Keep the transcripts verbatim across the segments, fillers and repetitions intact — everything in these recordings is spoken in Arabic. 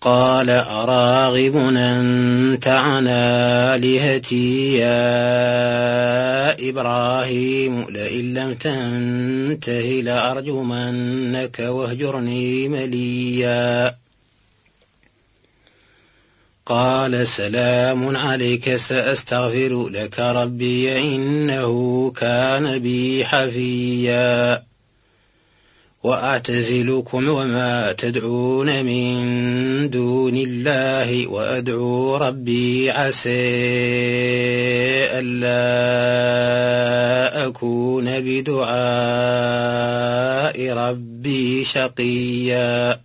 قال أراغب أنت عن آلهتي يا إبراهيم لئن لم تنته لأرجمنك واهجرني مليا قال سلام عليك سأستغفر لك ربي إنه كان بي حفيا وأعتزلكم وما تدعون من دون الله وأدعو ربي عسى ألا أكون بدعاء ربي شقيا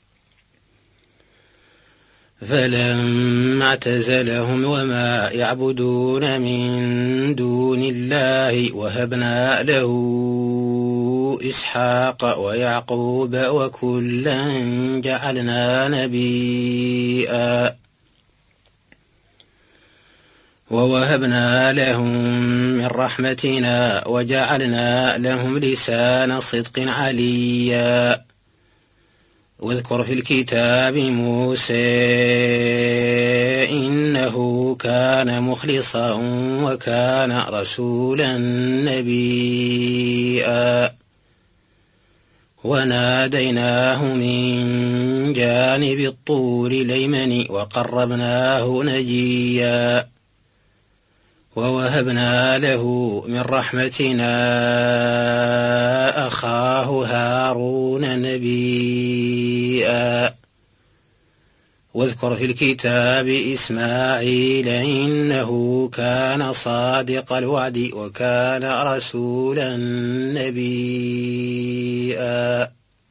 فلما اعتزلهم وما يعبدون من دون الله وهبنا له إسحاق ويعقوب وكلا جعلنا نبيا ووهبنا لهم من رحمتنا وجعلنا لهم لسان صدق عليا واذكر في الكتاب موسى إنه كان مخلصا وكان رسولا نبيا وناديناه من جانب الطور الأيمن وقربناه نجيا ووهبنا له من رحمتنا أخاه هارون نبيا واذكر في الكتاب إسماعيل إنه كان صادق الوعد وكان رسولا نبيا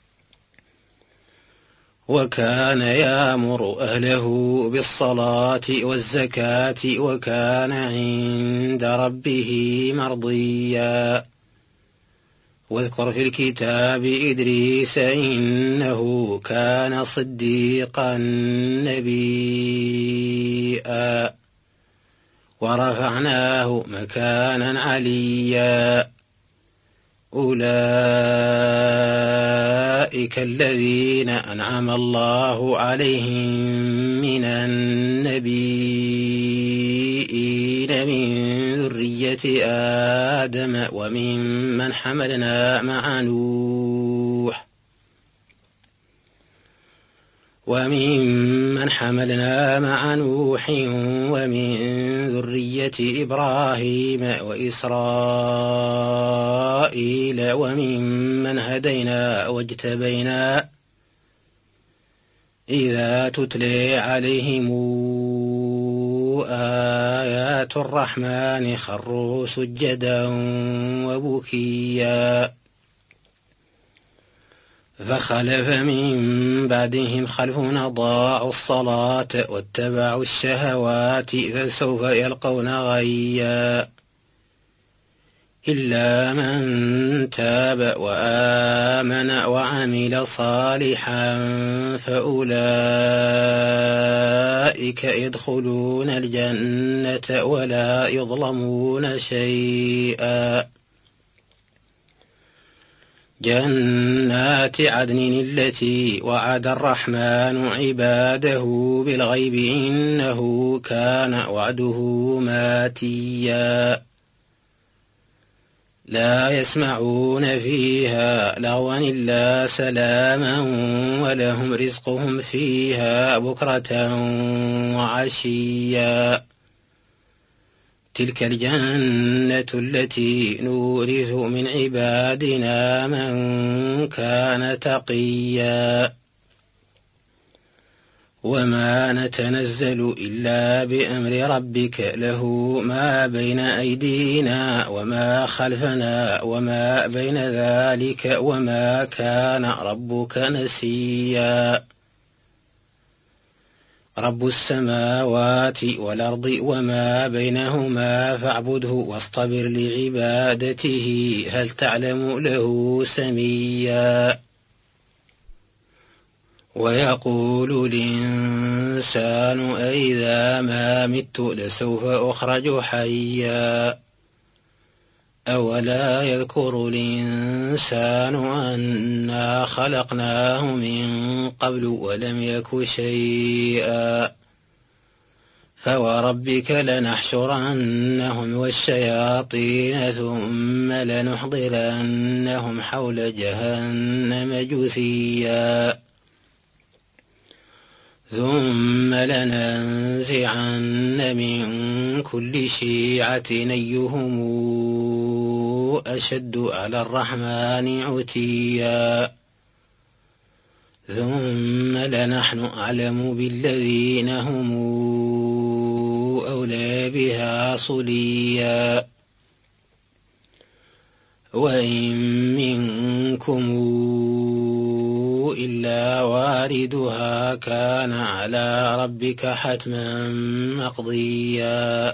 وكان يأمر أهله بالصلاة والزكاة وكان عند ربه مرضيا واذكر في الكتاب إدريس إنه كان صديقا نبيا ورفعناه مكانا عليا أولئك الذين أنعم الله عليهم من النبيين من ذرية آدم وممن حملنا مع نوح وممن حملنا مع نوح ومن ذرية إبراهيم وإسرائيل وممن هدينا واجتبينا إذا تتلي عليهم آيات الرحمن خروا سجدا وبكيا فخلف من بعدهم خلف أضاعوا الصلاة واتبعوا الشهوات فسوف يلقون غيا إلا من تاب وآمن وعمل صالحا فأولئك يدخلون الجنة ولا يظلمون شيئا جنات عدن التي وعد الرحمن عباده بالغيب إنه كان وعده ماتيا لا يسمعون فيها لغوا إلا سلاما ولهم رزقهم فيها بكرة وعشيا تلك الجنة التي نورث من عبادنا من كان تقيا وما نتنزل إلا بأمر ربك له ما بين أيدينا وما خلفنا وما بين ذلك وما كان ربك نسيا رب السماوات والأرض وما بينهما فاعبده واصطبر لعبادته هل تعلم له سميا ويقول الإنسان أئذا ما مت لسوف أخرج حيا أولا يذكر الإنسان أنا خلقناه من قبل ولم يك شيئا فوربك لنحشرنهم والشياطين ثم لنحضرنهم حول جهنم جثيا ثم لننزعن من كل شيعة أيهم أشد على الرحمن عتيا ثم لنحن أعلم بالذين هم أولى بها صليا وإن منكم إلا واردها كان على ربك حتما مقضيا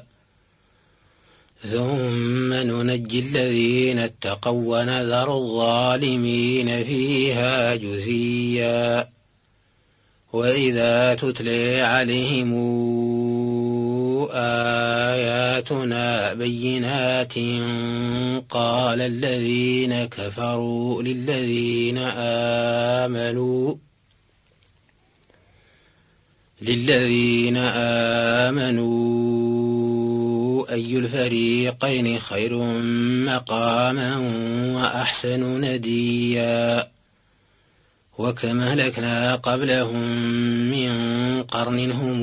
ثم ننجي الذين اتقوا ونذر الظالمين فيها جثيا وإذا تتلى عليهم آياتنا بينات قال الذين كفروا للذين آمنوا للذين آمنوا أي الفريقين خير مقاما وأحسن نديا وكم أهلكنا قبلهم من قرن هم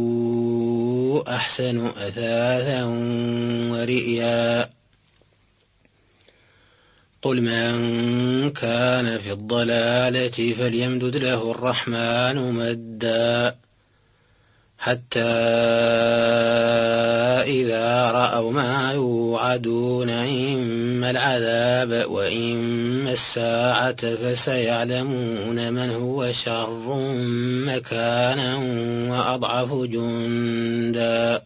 أحسن أثاثا ورئيا قل من كان في الضلالة فليمدد له الرحمن مدا حتى إذا رأوا ما يوعدون إما العذاب وإما الساعة فسيعلمون من هو شر مكانا وأضعف جندا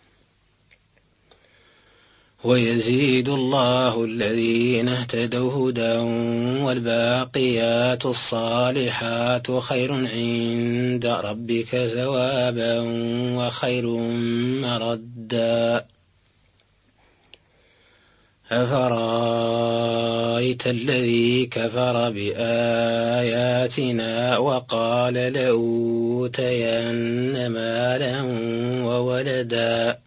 ويزيد الله الذين اهتدوا هدى والباقيات الصالحات خير عند ربك ثوابا وخير مردا أفرأيت الذي كفر بآياتنا وقال لأوتين مالا وولدا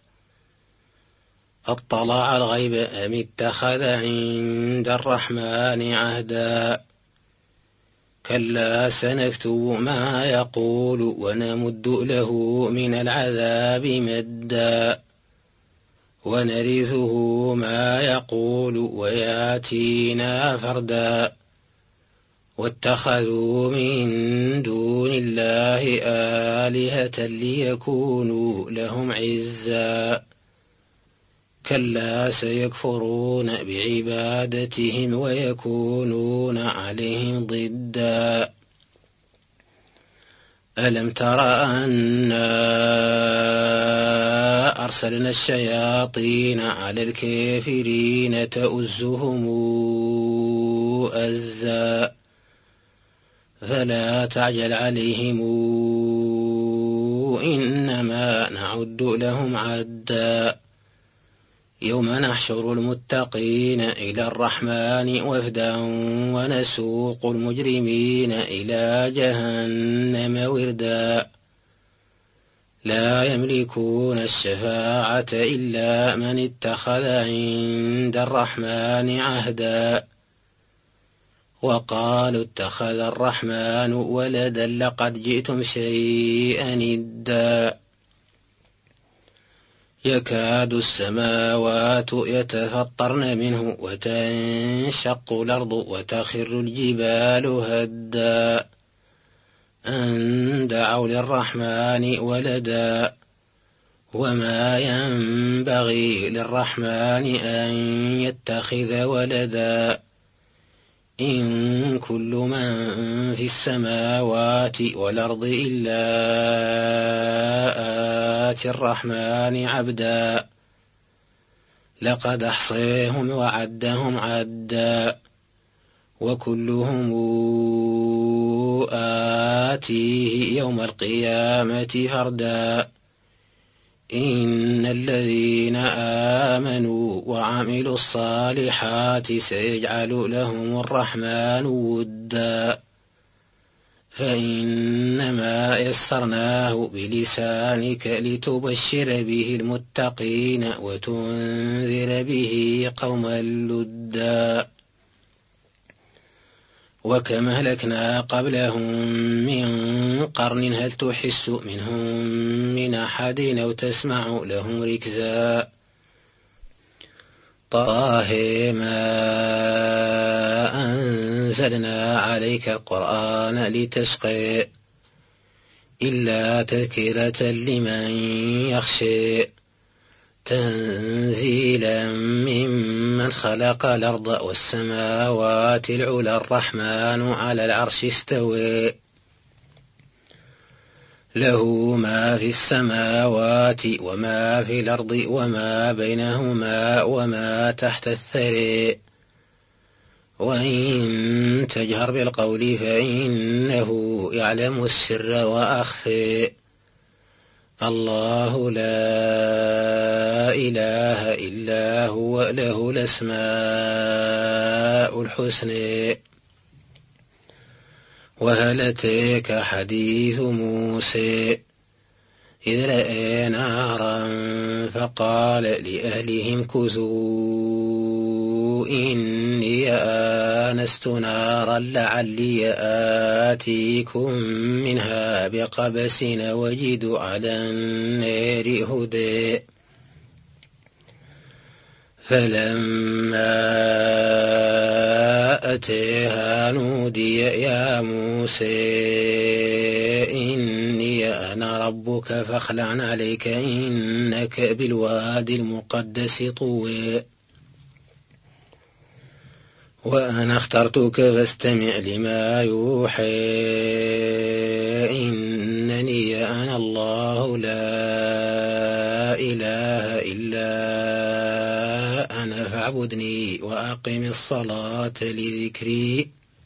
أطلع الغيب أم اتخذ عند الرحمن عهدا كلا سنكتب ما يقول ونمد له من العذاب مدا ونرثه ما يقول وياتينا فردا واتخذوا من دون الله آلهة ليكونوا لهم عزا كلا سيكفرون بعبادتهم ويكونون عليهم ضدا ألم تر أنا أرسلنا الشياطين على الكافرين تؤزهم أزا فلا تعجل عليهم إنما نعد لهم عدا يوم نحشر المتقين إلى الرحمن وفدا ونسوق المجرمين إلى جهنم وردا لا يملكون الشفاعة إلا من اتخذ عند الرحمن عهدا وقالوا اتخذ الرحمن ولدا لقد جئتم شيئا إدا يكاد السماوات يتفطرن منه وتنشق الأرض وتخر الجبال هدا أن دعوا للرحمن ولدا وما ينبغي للرحمن أن يتخذ ولدا إن كل من في السماوات والأرض إلا آتي الرحمن عبدا لقد أحصيهم وعدهم عدا وكلهم آتيه يوم القيامة فردا إن الذين آمنوا وعملوا الصالحات سيجعل لهم الرحمن ودا فإنما يسرناه بلسانك لتبشر به المتقين وتنذر به قوما لدا وكم أهلكنا قبلهم من قرن هل تحس منهم من أحد أو تسمع لهم ركزا طه ما أنزلنا عليك القرآن لتشقى إلا تذكرة لمن يخشى تنزيلا ممن خلق الأرض والسماوات العلى الرحمن على العرش استوى له ما في السماوات وما في الأرض وما بينهما وما تحت الثرى وإن تجهر بالقول فإنه يعلم السر وأخفى الله لا إله إلا هو له الأسماء الحسنى وهل أتاك حديث موسى إذ رأى نارا فقال لأهلهم كثوا إني آنست نارا لعلي آتيكم منها بقبس وجد على النار هدى فلما أتاها نودي يا موسى إني أنا ربك فاخلع عليك إنك بالوادي المقدس طوى وأنا اخترتك فاستمع لما يوحى إنني أنا الله لا إله إلا أنا فاعبدني وأقم الصلاة لذكري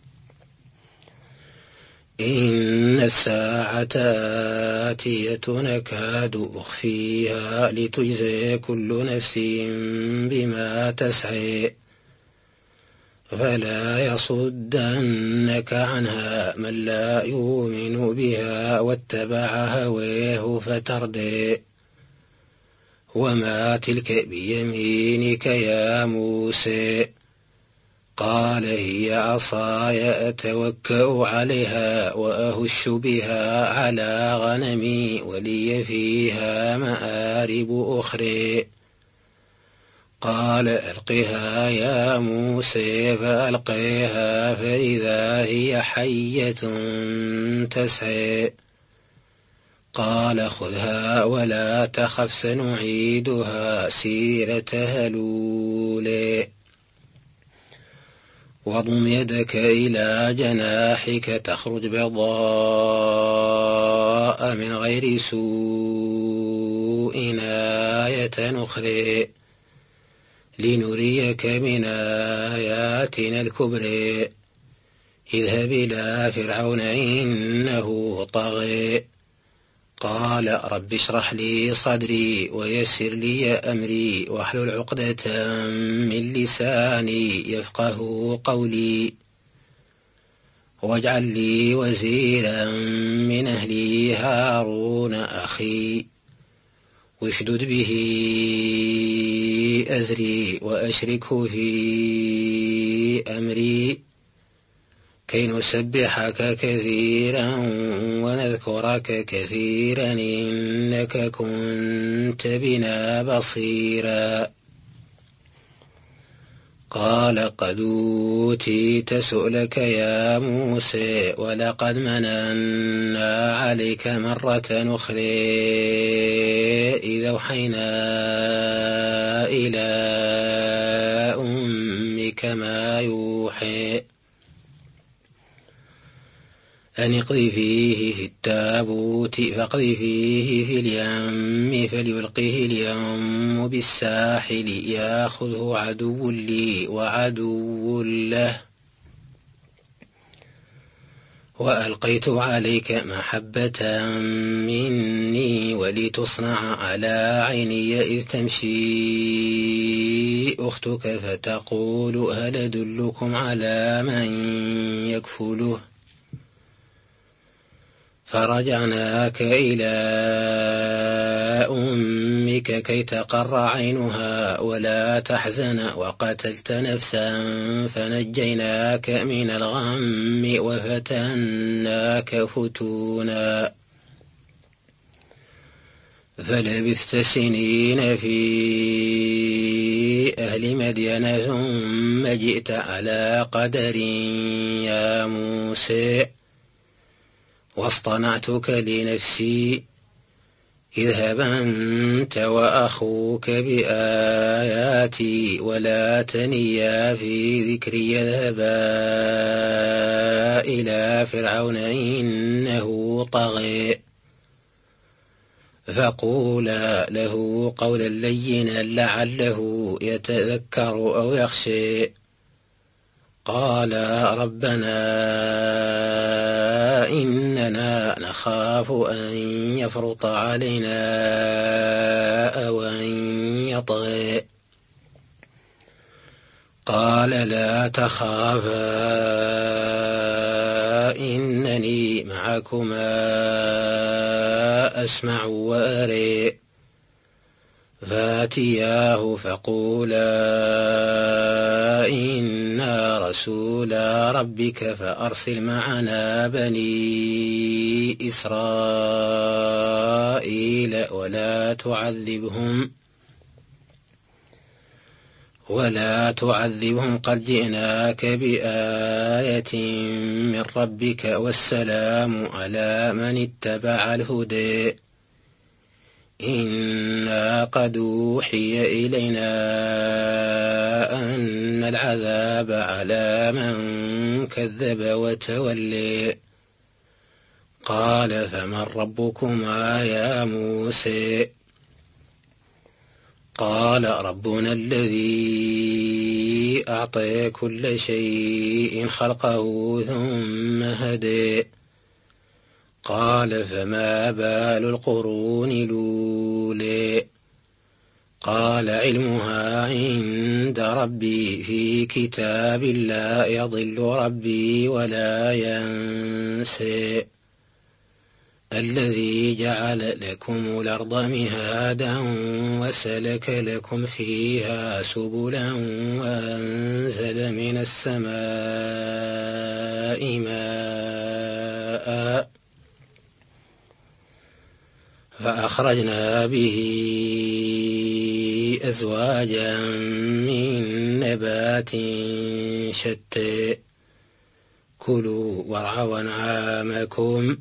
إن الساعة آتية نكاد أخفيها لتجزى كل نفس بما تسعى فلا يصدنك عنها من لا يؤمن بها واتبع هواه فتردى وما تلك بيمينك يا موسى قال هي عصاي أتوكأ عليها وأهش بها على غنمي ولي فيها مآرب أخرى قال ألقها يا موسى فألقيها فإذا هي حية تسعى قال خذها ولا تخف سنعيدها سيرتها الأولى واضم يدك إلى جناحك تخرج بيضاء من غير سوء آية أخرى لنريك من آياتنا الكبرى اذهب إلى فرعون إنه طغى قال رب اشرح لي صدري ويسر لي أمري واحلل عقدة من لساني يفقه قولي واجعل لي وزيرا من أهلي هارون أخي واشدد به أزري وأشركه في أمري كي نسبحك كثيرا ونذكرك كثيرا إنك كنت بنا بصيرا قال قد أوتيت سؤلك يا موسى ولقد مننا عليك مرة أخرى إذا أوحينا إلى أمك ما يوحي أن اقذفيه في التابوت فاقذفيه في اليم فليلقه اليم بالساحل ياخذه عدو لي وعدو له وألقيت عليك محبة مني ولتصنع على عيني إذ تمشي أختك فتقول هل أدلكم على من يكفله فرجعناك إلى أمك كي تقر عينها ولا تحزن وقتلت نفسا فنجيناك من الغم وفتناك فتونا فلبثت سنين في أهل مدين ثم جئت على قدر يا موسى واصطنعتك لنفسي اذهب أنت وأخوك بآياتي ولا تنيا في ذكري يذهبا إلى فرعون إنه طغى فقولا له قولا لينا لعله يتذكر أو يخشى قال ربنا إننا نخاف أن يفرط علينا أو أن يطغى قال لا تخافا إنني معكما أسمع وأرى فاتياه فقولا إنا رسولا ربك فأرسل معنا بني إسرائيل ولا تعذبهم ولا تعذبهم قد جئناك بآية من ربك والسلام على من اتبع الهدى إنا قد أوحي إلينا أن العذاب على من كذب وتولى قال فمن ربكما يا موسى قال ربنا الذي أعطى كل شيء خلقه ثم هدى قال فما بال القرون الأولى قال علمها عند ربي في كتاب لا يضل ربي ولا ينسى الذي جعل لكم الأرض مهادا وسلك لكم فيها سبلا وأنزل من السماء ماء فأخرجنا به أزواجا من نبات شتى كلوا وارعوا أنعامكم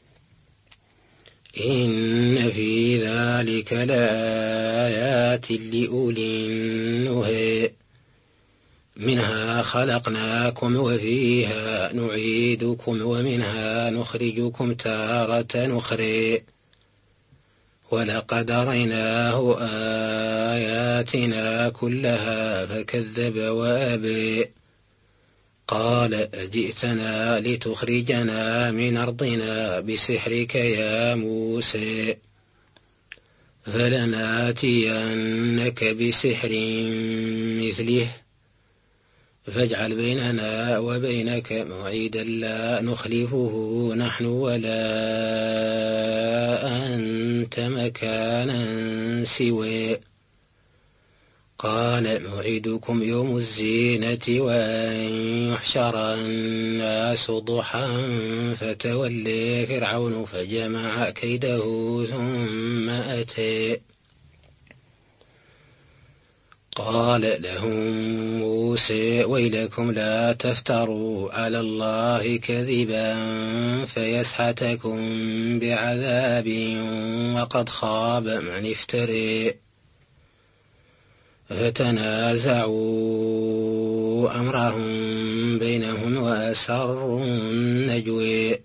إن في ذلك لآيات لأولي النهى منها خلقناكم وفيها نعيدكم ومنها نخرجكم تارة أخرى ولقد أريناه آياتنا كلها فكذب وأبى قال أجئتنا لتخرجنا من أرضنا بسحرك يا موسى فلناتينك بسحر مثله فاجعل بيننا وبينك موعدا لا نخلفه نحن ولا أنت مكانا سوى قال موعدكم يوم الزينة وأن يحشر الناس ضحى فتولى فرعون فجمع كيده ثم أتى قال لهم موسى ويلكم لا تفتروا على الله كذبا فيسحتكم بعذاب وقد خاب من افترى فتنازعوا أمرهم بينهم وأسروا النجوى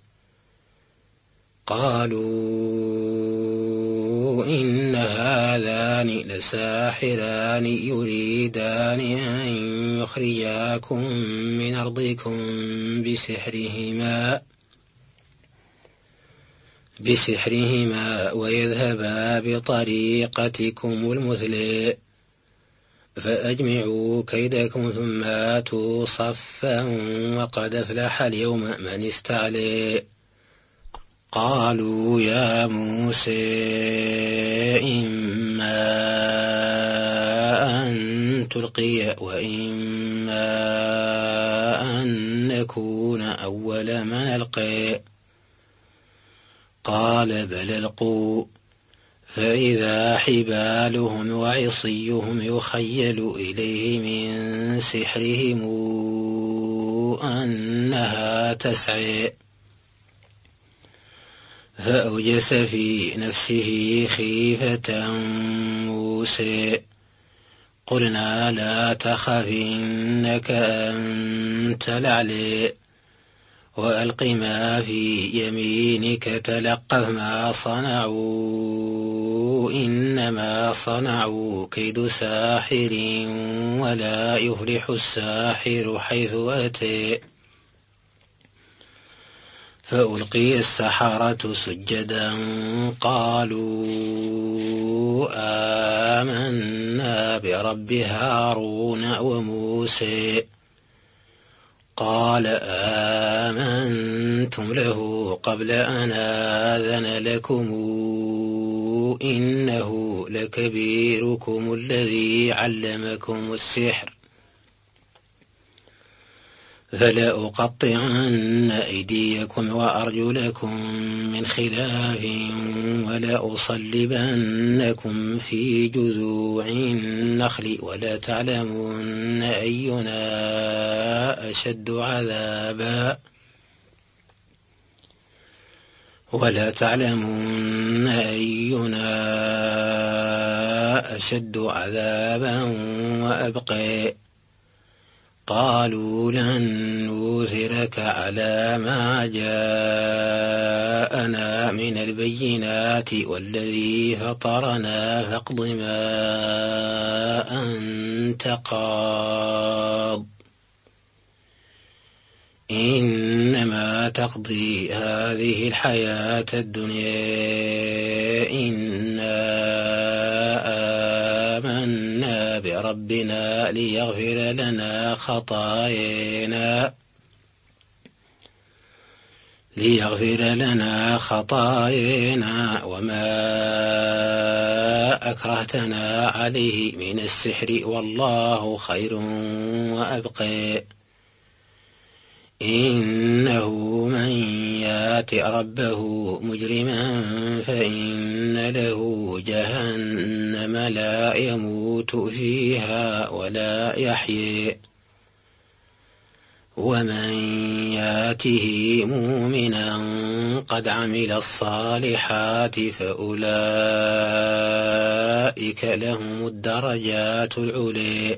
قالوا إن هذان لساحران يريدان أن يخرجاكم من أرضكم بسحرهما بسحرهما ويذهبا بطريقتكم المثلى فأجمعوا كيدكم ثم آتوا صفا وقد أفلح اليوم من استعلى قالوا يا موسى إما أن تلقي وإما أن نكون أول من ألقي قال بل ألقوا فإذا حبالهم وعصيهم يخيل إليه من سحرهم أنها تسعى فأوجس في نفسه خيفة موسى قلنا لا تخف إنك أنت الأعلى وألق ما في يمينك تلقف ما صنعوا إنما صنعوا كيد ساحر ولا يفلح الساحر حيث أتى فألقي السحرة سجدا قالوا آمنا برب هارون وموسى قال آمنتم له قبل أن آذن لكم إنه لكبيركم الذي علمكم السحر فلأقطعن أيديكم وأرجلكم من خلاف ولأصلبنكم في جذوع النخل ولتعلمن أينا أشد عذابا ولتعلمن أينا أشد عذابا وأبقى قالوا لن نؤثرك على ما جاءنا من البينات والذي فطرنا فاقض ما أنت قاض إنما تقضي هذه الحياة الدنيا إنا آمنا بربنا ليغفر لنا خطايانا ليغفر لنا خطايانا وما أكرهتنا عليه من السحر والله خير وأبقى إنه من يات ربه مجرما فإن له جهنم لا يموت فيها ولا يحيى ومن ياته مؤمنا قد عمل الصالحات فأولئك لهم الدرجات العلى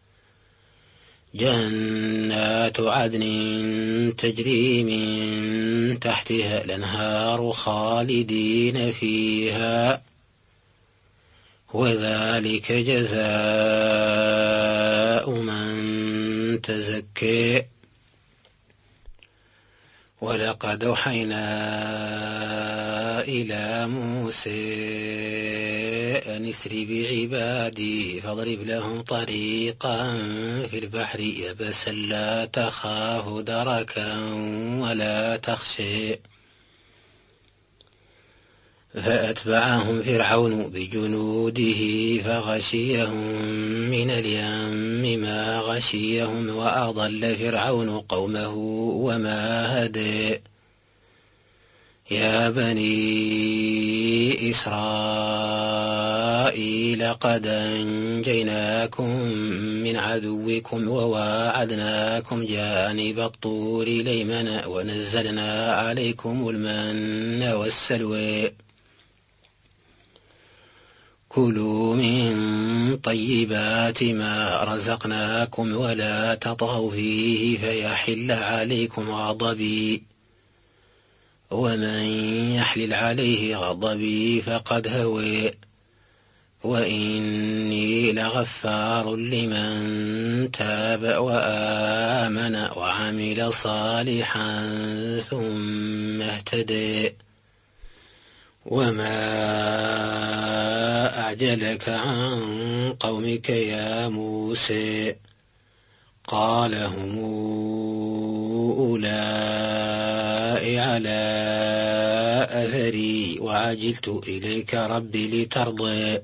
جنات عدن تجري من تحتها الأنهار خالدين فيها وذلك جزاء من تزكى ولقد أوحينا إلى موسى أن اسر بعبادي فاضرب لهم طريقا في البحر يبسا لا تخاف دركا ولا تخشى فأتبعهم فرعون بجنوده فغشيهم من اليم ما غشيهم وأضل فرعون قومه وما هدى يا بني إسرائيل قد أنجيناكم من عدوكم وواعدناكم جانب الطور الأيمن ونزلنا عليكم المن والسلوى كلوا من طيبات ما رزقناكم ولا تطغوا فيه فيحل عليكم غضبي ومن يحلل عليه غضبي فقد هوى وإني لغفار لمن تاب وآمن وعمل صالحا ثم اهتدى وما أعجلك عن قومك يا موسى قال هم أولئك على أثري وعجلت إليك ربي لترضى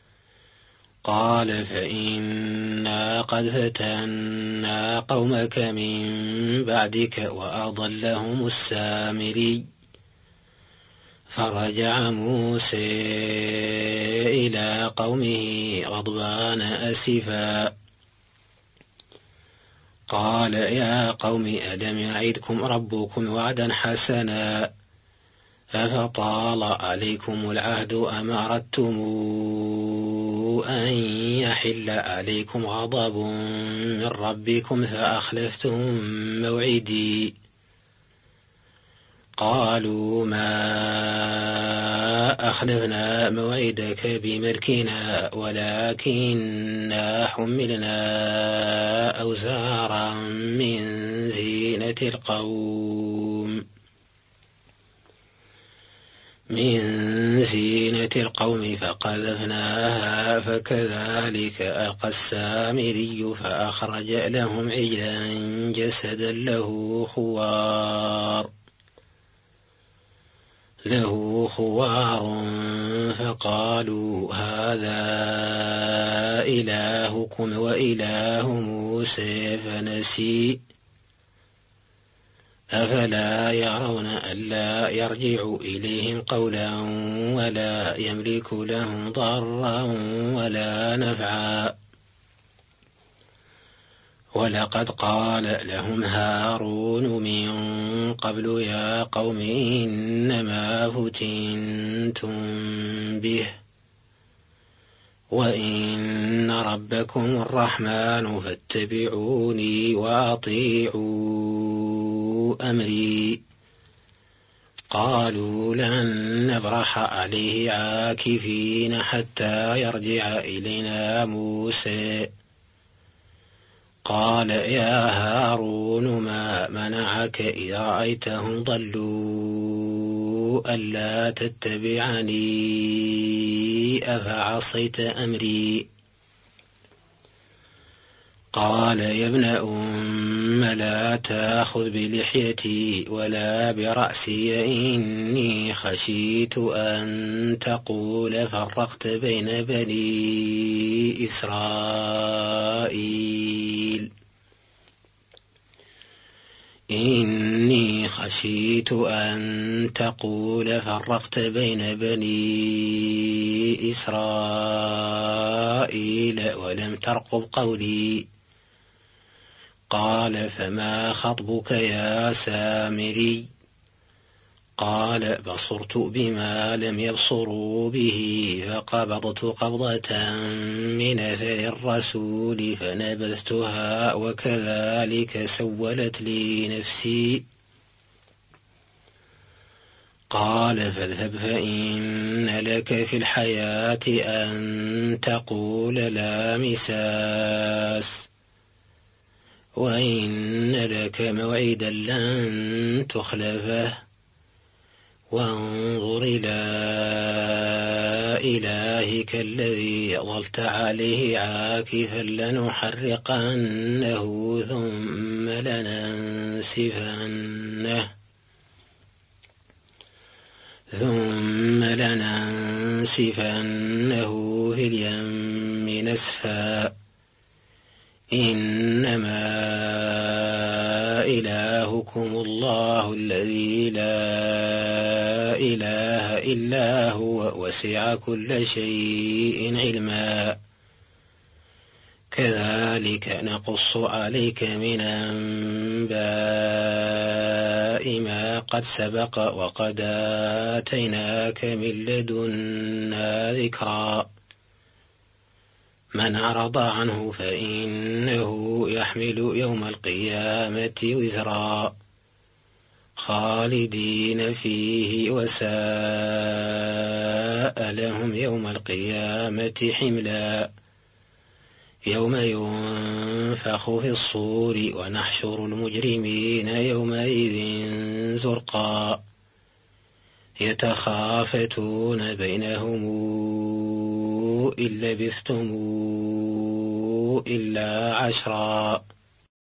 قال فإنا قد فتنا قومك من بعدك وأضلهم السامري فرجع موسى إلى قومه غضبان أسفا قال يا قوم ألم يعدكم ربكم وعدا حسنا أفطال عليكم العهد أم أردتم أن يحل عليكم غضب من ربكم فأخلفتم موعدي قالوا ما أخلفنا موعدك بملكنا ولكننا حملنا أوزارا من زينة القوم من زينة القوم فقذفناها فكذلك ألقى السامري فأخرج لهم عجلا جسدا له خوار له خوار فقالوا هذا إلهكم وإله موسى فنسي أفلا يرون ألا يرجع إليهم قولا ولا يملك لهم ضرا ولا نفعا ولقد قال لهم هارون من قبل يا قوم إنما فتنتم به وإن ربكم الرحمن فاتبعوني وأطيعوا أمري قالوا لن نبرح عليه عاكفين حتى يرجع إلينا موسى قال يا هارون ما منعك إذ رأيتهم ضلوا ألا تتبعني أفعصيت أمري قال يا ابن أم لا تأخذ بلحيتي ولا برأسي إني خشيت أن تقول فرقت بين بني إسرائيل إني خشيت أن تقول فرقت بين بني إسرائيل ولم ترقب قولي قال فما خطبك يا سامري قال بصرت بما لم يبصروا به فقبضت قبضة من أثر الرسول فنبذتها وكذلك سولت لي نفسي قال فاذهب فإن لك في الحياة أن تقول لا مساس وإن لك موعدا لن تخلفه وانظر إلى إلهك الذي ظلت عليه عاكفا لنحرقنه ثم لننسفنه ثم لننسفنه في اليم نسفا إنما إلهكم الله الذي لا إله إلا هو وسع كل شيء علما كذلك نقص عليك من أنباء ما قد سبق وقد آتيناك من لدنا ذكرا من أعرض عنه فإنه يحمل يوم القيامة وزرا خالدين فيه وساء لهم يوم القيامة حملا يوم ينفخ في الصور ونحشر المجرمين يومئذ زرقا يتخافتون بينهم إن لبثتم إلا عشرا